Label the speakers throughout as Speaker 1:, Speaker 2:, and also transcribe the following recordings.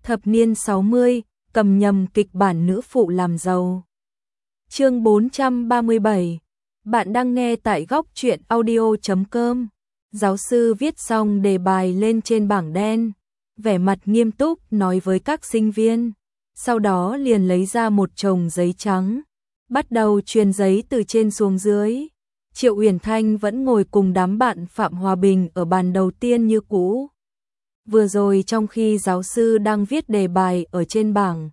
Speaker 1: Thập niên 60, cầm nhầm kịch bản nữ phụ làm giàu. Chương 437. Bạn đang nghe tại góc truyện audio.com. Giáo sư viết xong đề bài lên trên bảng đen, vẻ mặt nghiêm túc nói với các sinh viên, sau đó liền lấy ra một chồng giấy trắng, bắt đầu truyền giấy từ trên xuống dưới. Triệu Uyển Thanh vẫn ngồi cùng đám bạn Phạm Hòa Bình ở bàn đầu tiên như cũ. Vừa rồi trong khi giáo sư đang viết đề bài ở trên bảng,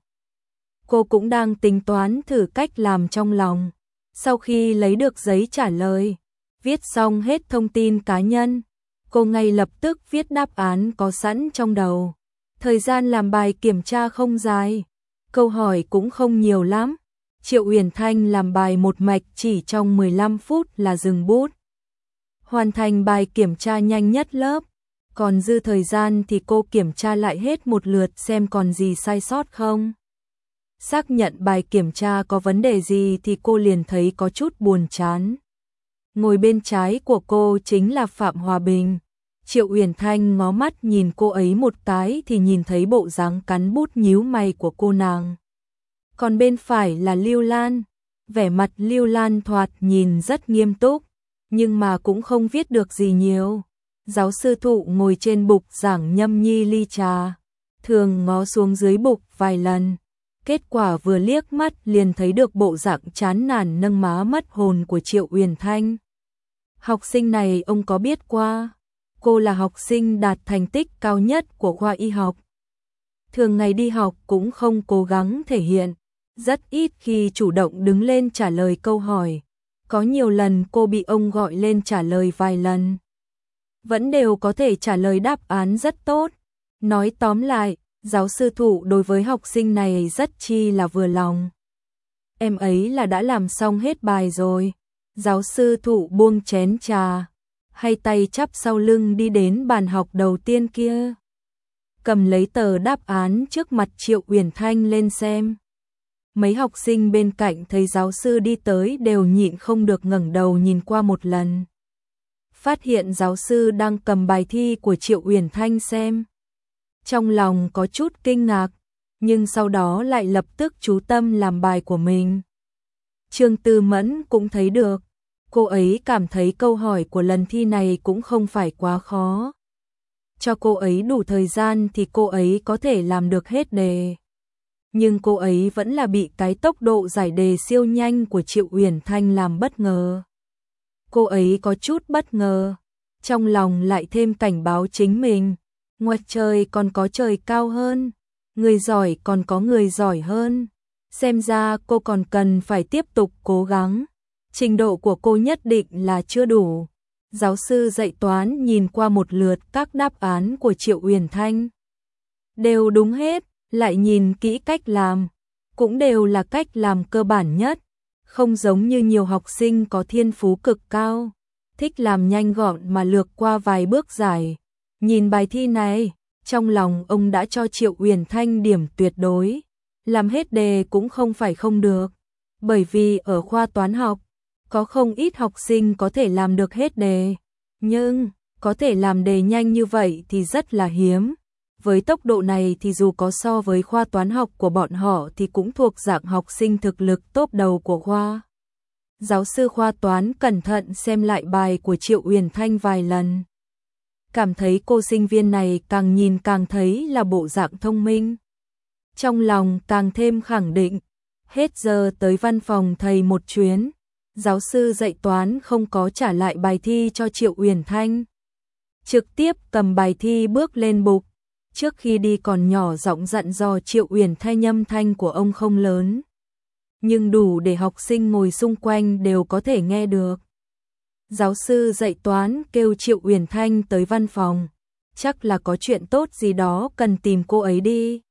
Speaker 1: cô cũng đang tính toán thử cách làm trong lòng. Sau khi lấy được giấy trả lời, viết xong hết thông tin cá nhân, cô ngay lập tức viết đáp án có sẵn trong đầu. Thời gian làm bài kiểm tra không dài, câu hỏi cũng không nhiều lắm. Triệu Uyển Thanh làm bài một mạch chỉ trong 15 phút là dừng bút. Hoàn thành bài kiểm tra nhanh nhất lớp. Còn dư thời gian thì cô kiểm tra lại hết một lượt xem còn gì sai sót không. Xác nhận bài kiểm tra có vấn đề gì thì cô liền thấy có chút buồn chán. Ngồi bên trái của cô chính là Phạm Hòa Bình. Triệu Uyển Thanh ngó mắt nhìn cô ấy một cái thì nhìn thấy bộ dáng cắn bút nhíu mày của cô nàng. Còn bên phải là Lưu Lan. Vẻ mặt Lưu Lan thoạt nhìn rất nghiêm túc, nhưng mà cũng không viết được gì nhiều. Giáo sư Thụ ngồi trên bục giảng nhâm nhi ly trà, thường ngó xuống dưới bục vài lần. Kết quả vừa liếc mắt liền thấy được bộ dạng chán nản nâng má mất hồn của Triệu Uyển Thanh. Học sinh này ông có biết qua, cô là học sinh đạt thành tích cao nhất của khoa y học. Thường ngày đi học cũng không cố gắng thể hiện, rất ít khi chủ động đứng lên trả lời câu hỏi. Có nhiều lần cô bị ông gọi lên trả lời vài lần, vẫn đều có thể trả lời đáp án rất tốt. Nói tóm lại, giáo sư Thụ đối với học sinh này rất chi là vừa lòng. Em ấy là đã làm xong hết bài rồi. Giáo sư Thụ buông chén trà, hay tay chắp sau lưng đi đến bàn học đầu tiên kia, cầm lấy tờ đáp án trước mặt Triệu Uyển Thanh lên xem. Mấy học sinh bên cạnh thấy giáo sư đi tới đều nhịn không được ngẩng đầu nhìn qua một lần. Phát hiện giáo sư đang cầm bài thi của Triệu Uyển Thanh xem. Trong lòng có chút kinh ngạc, nhưng sau đó lại lập tức chú tâm làm bài của mình. Trương Tư Mẫn cũng thấy được, cô ấy cảm thấy câu hỏi của lần thi này cũng không phải quá khó. Cho cô ấy đủ thời gian thì cô ấy có thể làm được hết đề. Nhưng cô ấy vẫn là bị cái tốc độ giải đề siêu nhanh của Triệu Uyển Thanh làm bất ngờ. Cô ấy có chút bất ngờ, trong lòng lại thêm cảnh báo chính mình. Ngoài trời còn có trời cao hơn, người giỏi còn có người giỏi hơn. Xem ra cô còn cần phải tiếp tục cố gắng. Trình độ của cô nhất định là chưa đủ. Giáo sư dạy toán nhìn qua một lượt các đáp án của Triệu Uyển Thanh. Đều đúng hết, lại nhìn kỹ cách làm, cũng đều là cách làm cơ bản nhất. Không giống như nhiều học sinh có thiên phú cực cao, thích làm nhanh gọn mà lược qua vài bước giải. Nhìn bài thi này, trong lòng ông đã cho Triệu Uyển Thanh điểm tuyệt đối. Làm hết đề cũng không phải không được, bởi vì ở khoa toán học, có không ít học sinh có thể làm được hết đề. Nhưng, có thể làm đề nhanh như vậy thì rất là hiếm. Với tốc độ này thì dù có so với khoa toán học của bọn họ thì cũng thuộc dạng học sinh thực lực top đầu của khoa. Giáo sư khoa toán cẩn thận xem lại bài của Triệu Uyển Thanh vài lần. Cảm thấy cô sinh viên này càng nhìn càng thấy là bộ dạng thông minh. Trong lòng càng thêm khẳng định, hết giờ tới văn phòng thầy một chuyến. Giáo sư dạy toán không có trả lại bài thi cho Triệu Uyển Thanh. Trực tiếp cầm bài thi bước lên bục. Trước khi đi còn nhỏ giọng dặn dò Triệu Uyển Thanh âm thanh của ông không lớn, nhưng đủ để học sinh ngồi xung quanh đều có thể nghe được. Giáo sư dạy toán kêu Triệu Uyển Thanh tới văn phòng, chắc là có chuyện tốt gì đó cần tìm cô ấy đi.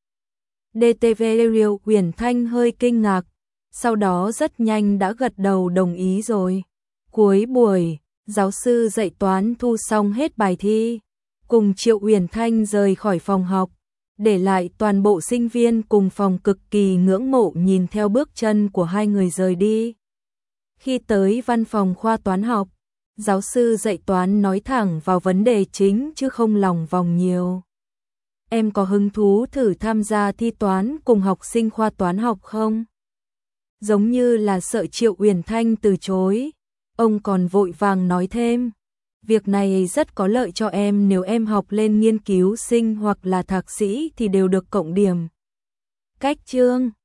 Speaker 1: DTV Triệu Uyển Thanh hơi kinh ngạc, sau đó rất nhanh đã gật đầu đồng ý rồi. Cuối buổi, giáo sư dạy toán thu xong hết bài thi, cùng Triệu Uyển Thanh rời khỏi phòng học, để lại toàn bộ sinh viên cùng phòng cực kỳ ngưỡng mộ nhìn theo bước chân của hai người rời đi. Khi tới văn phòng khoa toán học, giáo sư dạy toán nói thẳng vào vấn đề chính chứ không lòng vòng nhiều. em có hứng thú thử tham gia thi toán cùng học sinh khoa toán học không? Giống như là sợ Triệu Uyển Thanh từ chối. Ông còn vội vàng nói thêm, việc này rất có lợi cho em, nếu em học lên nghiên cứu sinh hoặc là thạc sĩ thì đều được cộng điểm. Cách chương